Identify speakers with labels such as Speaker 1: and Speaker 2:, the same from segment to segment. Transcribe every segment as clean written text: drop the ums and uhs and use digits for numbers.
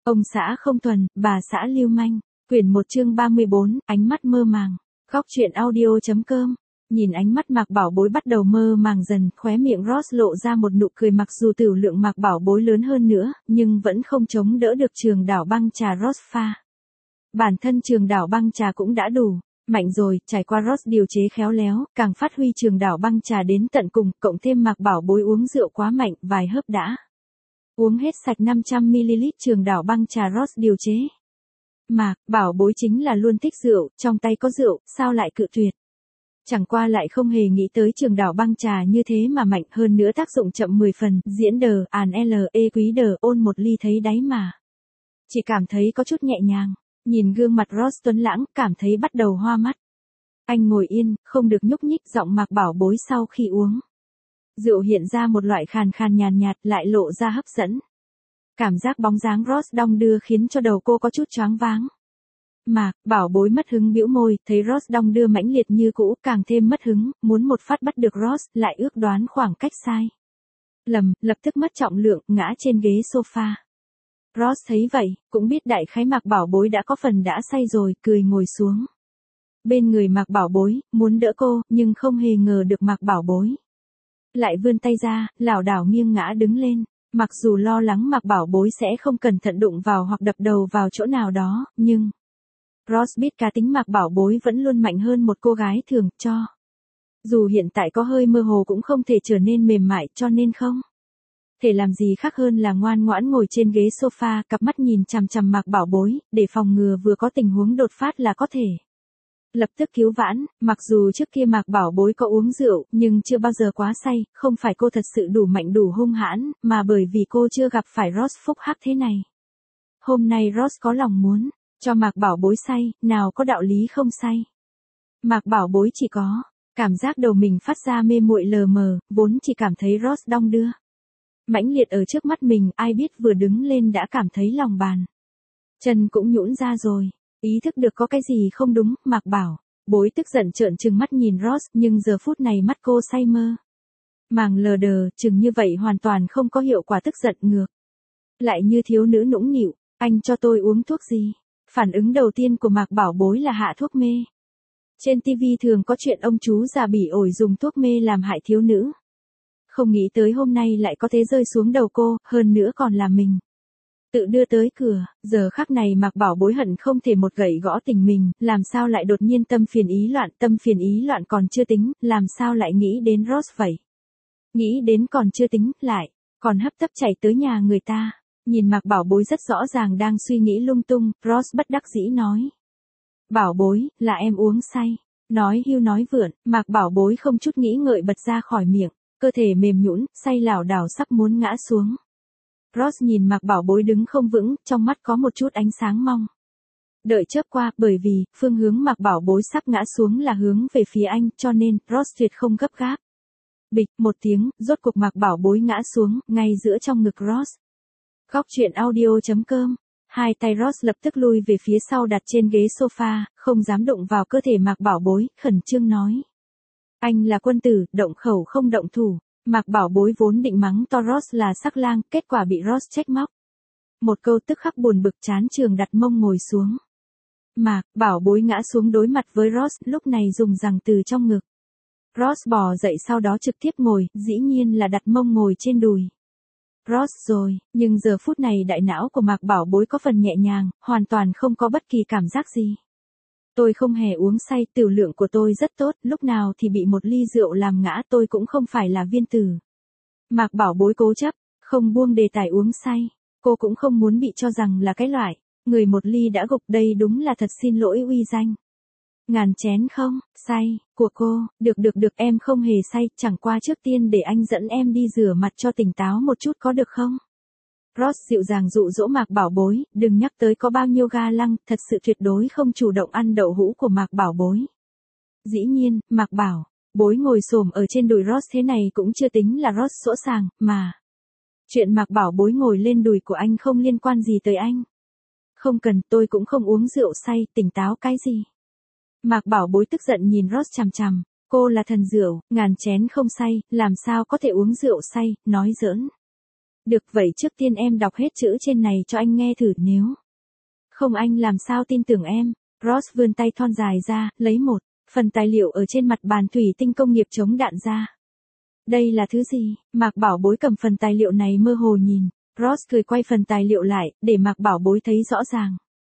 Speaker 1: Ông xã không thuần, bà xã lưu manh. Quyển 1 chương 34, ánh mắt mơ màng. Góc truyện audio.com. Nhìn ánh mắt Mạc Bảo Bối bắt đầu mơ màng dần, khóe miệng Ross lộ ra một nụ cười, mặc dù tửu lượng Mạc Bảo Bối lớn hơn nữa, nhưng vẫn không chống đỡ được trường đảo băng trà Ross pha. Bản thân trường đảo băng trà cũng đã đủ mạnh rồi, trải qua Ross điều chế khéo léo, càng phát huy trường đảo băng trà đến tận cùng, cộng thêm Mạc Bảo Bối uống rượu quá mạnh, vài hớp đã uống hết sạch 500ml trường đảo băng trà Ross điều chế. Mạc Bảo Bối chính là luôn thích rượu, trong tay có rượu, sao lại cự tuyệt. Chẳng qua lại không hề nghĩ tới trường đảo băng trà như thế mà mạnh, hơn nữa tác dụng chậm 10 phần, diễn đờ, àn L.E. quý đờ, ôn một ly thấy đáy mà. Chỉ cảm thấy có chút nhẹ nhàng, nhìn gương mặt Ross tuấn lãng, cảm thấy bắt đầu hoa mắt. Anh ngồi yên, không được nhúc nhích, giọng Mạc Bảo Bối sau khi uống rượu hiện ra một loại khàn khàn nhàn nhạt, lại lộ ra hấp dẫn. Cảm giác bóng dáng Ross đong đưa khiến cho đầu cô có chút choáng váng. Mạc Bảo Bối mất hứng bĩu môi, thấy Ross đong đưa mãnh liệt như cũ, càng thêm mất hứng, muốn một phát bắt được Ross, lại ước đoán khoảng cách sai lầm, lập tức mất trọng lượng, ngã trên ghế sofa. Ross thấy vậy, cũng biết đại khái Mạc Bảo Bối đã có phần đã say rồi, cười ngồi xuống bên người Mạc Bảo Bối, muốn đỡ cô, nhưng không hề ngờ được Mạc Bảo Bối lại vươn tay ra, lảo đảo nghiêng ngã đứng lên. Mặc dù lo lắng Mạc Bảo Bối sẽ không cẩn thận đụng vào hoặc đập đầu vào chỗ nào đó, nhưng Ross biết cá tính Mạc Bảo Bối vẫn luôn mạnh hơn một cô gái thường, cho dù hiện tại có hơi mơ hồ cũng không thể trở nên mềm mại, cho nên không thể làm gì khác hơn là ngoan ngoãn ngồi trên ghế sofa, cặp mắt nhìn chằm chằm Mạc Bảo Bối, để phòng ngừa vừa có tình huống đột phát là có thể lập tức cứu vãn. Mặc dù trước kia Mạc Bảo Bối có uống rượu, nhưng chưa bao giờ quá say, không phải cô thật sự đủ mạnh đủ hung hãn, mà bởi vì cô chưa gặp phải Ross phúc hắc thế này. Hôm nay Ross có lòng muốn cho Mạc Bảo Bối say, nào có đạo lý không say. Mạc Bảo Bối chỉ có cảm giác đầu mình phát ra mê muội lờ mờ, vốn chỉ cảm thấy Ross đong đưa mãnh liệt ở trước mắt mình, ai biết vừa đứng lên đã cảm thấy lòng bàn chân cũng nhũn ra rồi. Ý thức được có cái gì không đúng, Mạc Bảo Bối tức giận trợn trừng mắt nhìn Ross, nhưng giờ phút này mắt cô say mơ màng lờ đờ, chừng như vậy hoàn toàn không có hiệu quả, tức giận ngược lại như thiếu nữ nũng nịu. Anh cho tôi uống thuốc gì? Phản ứng đầu tiên của Mạc Bảo Bối là hạ thuốc mê. Trên TV thường có chuyện ông chú già bỉ ổi dùng thuốc mê làm hại thiếu nữ. Không nghĩ tới hôm nay lại có thế rơi xuống đầu cô, hơn nữa còn là mình tự đưa tới cửa. Giờ khắc này Mạc Bảo Bối hận không thể một gậy gõ tình mình, làm sao lại đột nhiên tâm phiền ý loạn còn chưa tính, làm sao lại nghĩ đến Ross vậy? Nghĩ đến còn chưa tính, lại còn hấp tấp chạy tới nhà người ta. Nhìn Mạc Bảo Bối rất rõ ràng đang suy nghĩ lung tung, Ross bất đắc dĩ nói: Bảo Bối, là em uống say. Nói hưu nói vượn, Mạc Bảo Bối không chút nghĩ ngợi bật ra khỏi miệng, cơ thể mềm nhũn, say lảo đảo sắp muốn ngã xuống. Ross nhìn Mạc Bảo Bối đứng không vững, trong mắt có một chút ánh sáng mong đợi chớp qua, bởi vì phương hướng Mạc Bảo Bối sắp ngã xuống là hướng về phía anh, cho nên Ross tuyệt không gấp gáp. Bịch một tiếng, rốt cục Mạc Bảo Bối ngã xuống, ngay giữa trong ngực Ross. Góc truyện audio.com. Hai tay Ross lập tức lui về phía sau đặt trên ghế sofa, không dám đụng vào cơ thể Mạc Bảo Bối, khẩn trương nói: Anh là quân tử, động khẩu không động thủ. Mạc Bảo Bối vốn định mắng to Ross là sắc lang, kết quả bị Ross trách móc một câu, tức khắc buồn bực chán trường đặt mông ngồi xuống. Mạc Bảo Bối ngã xuống đối mặt với Ross, lúc này dùng rằng từ trong ngực Ross bò dậy, sau đó trực tiếp ngồi, dĩ nhiên là đặt mông ngồi trên đùi Ross rồi. Nhưng giờ phút này đại não của Mạc Bảo Bối có phần nhẹ nhàng, hoàn toàn không có bất kỳ cảm giác gì. Tôi không hề uống say, tửu lượng của tôi rất tốt, lúc nào thì bị một ly rượu làm ngã, tôi cũng không phải là viên tử. Mạc Bảo Bối cố chấp, không buông đề tài uống say. Cô cũng không muốn bị cho rằng là cái loại người một ly đã gục, đây đúng là thật xin lỗi uy danh ngàn chén không say của cô. Được, em không hề say, chẳng qua trước tiên để anh dẫn em đi rửa mặt cho tỉnh táo một chút có được không? Ross dịu dàng dụ dỗ Mạc Bảo Bối, đừng nhắc tới có bao nhiêu ga lăng, thật sự tuyệt đối không chủ động ăn đậu hũ của Mạc Bảo Bối. Dĩ nhiên, Mạc Bảo Bối ngồi xổm ở trên đùi Ross thế này cũng chưa tính là Ross sỗ sàng, mà chuyện Mạc Bảo Bối ngồi lên đùi của anh không liên quan gì tới anh. Không cần, tôi cũng không uống rượu say, tỉnh táo cái gì? Mạc Bảo Bối tức giận nhìn Ross chằm chằm, cô là thần rượu, ngàn chén không say, làm sao có thể uống rượu say, nói giỡn. Được vậy trước tiên em đọc hết chữ trên này cho anh nghe thử, nếu không anh làm sao tin tưởng em. Ross vươn tay thon dài ra, lấy một phần tài liệu ở trên mặt bàn thủy tinh công nghiệp chống đạn ra. Đây là thứ gì? Mạc Bảo Bối cầm phần tài liệu này mơ hồ nhìn. Ross cười quay phần tài liệu lại, để Mạc Bảo Bối thấy rõ ràng.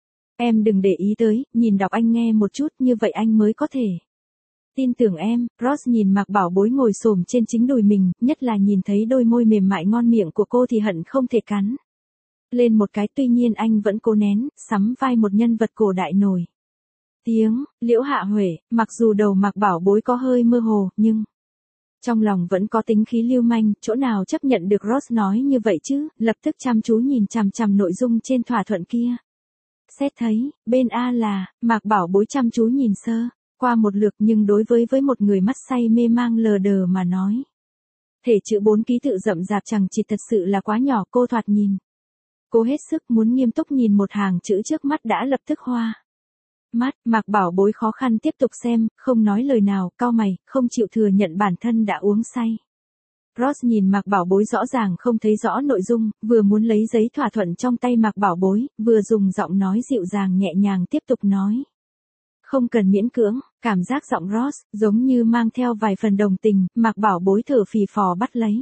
Speaker 1: Em đừng để ý tới, nhìn đọc anh nghe một chút, như vậy anh mới có thể tin tưởng em. Ross nhìn Mạc Bảo Bối ngồi xổm trên chính đùi mình, nhất là nhìn thấy đôi môi mềm mại ngon miệng của cô thì hận không thể cắn lên một cái, tuy nhiên anh vẫn cố nén, sắm vai một nhân vật cổ đại nổi tiếng, Liễu Hạ Huệ. Mặc dù đầu Mạc Bảo Bối có hơi mơ hồ, nhưng trong lòng vẫn có tính khí lưu manh, chỗ nào chấp nhận được Ross nói như vậy chứ, lập tức chăm chú nhìn chằm chằm nội dung trên thỏa thuận kia. Xét thấy, bên A là, Mạc Bảo Bối chăm chú nhìn sơ qua một lượt, nhưng đối với một người mắt say mê mang lờ đờ mà nói. Thể chữ 4 ký tự rậm rạp chẳng chỉ thật sự là quá nhỏ, cô thoạt nhìn. Cô hết sức muốn nghiêm túc nhìn một hàng chữ trước mắt đã lập tức hoa mắt. Mạc Bảo Bối khó khăn tiếp tục xem, không nói lời nào, cau mày, không chịu thừa nhận bản thân đã uống say. Ross nhìn Mạc Bảo Bối rõ ràng không thấy rõ nội dung, vừa muốn lấy giấy thỏa thuận trong tay Mạc Bảo Bối, vừa dùng giọng nói dịu dàng nhẹ nhàng tiếp tục nói. Không cần miễn cưỡng, cảm giác giọng Ross giống như mang theo vài phần đồng tình. Mạc Bảo Bối thở phì phò bắt lấy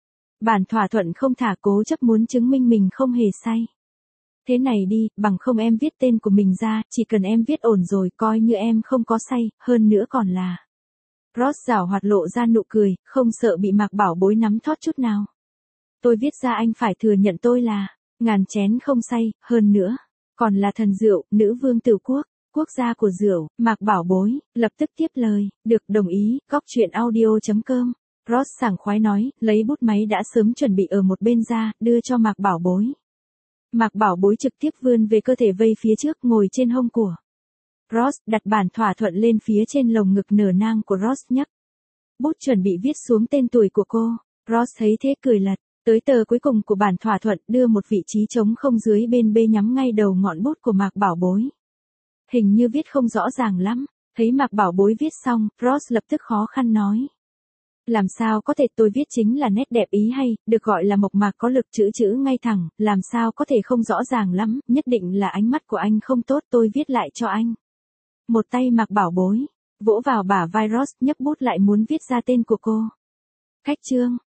Speaker 1: bản thỏa thuận không thả, cố chấp muốn chứng minh mình không hề say. Thế này đi, bằng không em viết tên của mình ra, chỉ cần em viết ổn rồi, coi như em không có say, hơn nữa còn là. Ross giảo hoạt lộ ra nụ cười, không sợ bị Mạc Bảo Bối nắm thót chút nào. Tôi viết ra anh phải thừa nhận tôi là ngàn chén không say, hơn nữa còn là thần rượu, nữ vương Tửu Quốc, quốc gia của rượu. Mạc Bảo Bối lập tức tiếp lời, được, đồng ý. Góc truyện audio.com. Ross sảng khoái nói, lấy bút máy đã sớm chuẩn bị ở một bên ra, đưa cho Mạc Bảo Bối. Mạc Bảo Bối trực tiếp vươn về cơ thể vây phía trước, ngồi trên hông của Ross, đặt bản thỏa thuận lên phía trên lồng ngực nở nang của Ross, nhấc bút chuẩn bị viết xuống tên tuổi của cô. Ross thấy thế cười lật tới tờ cuối cùng của bản thỏa thuận, đưa một vị trí trống không dưới bên B nhắm ngay đầu ngọn bút của Mạc Bảo Bối. Hình như viết không rõ ràng lắm. Thấy Mạc Bảo Bối viết xong, Ross lập tức khó khăn nói. Làm sao có thể, tôi viết chính là nét đẹp ý hay, được gọi là mộc mạc có lực, chữ chữ ngay thẳng, làm sao có thể không rõ ràng lắm, nhất định là ánh mắt của anh không tốt, tôi viết lại cho anh. Một tay Mạc Bảo Bối vỗ vào bả vai Ross, nhấc bút lại muốn viết ra tên của cô. Cách chương.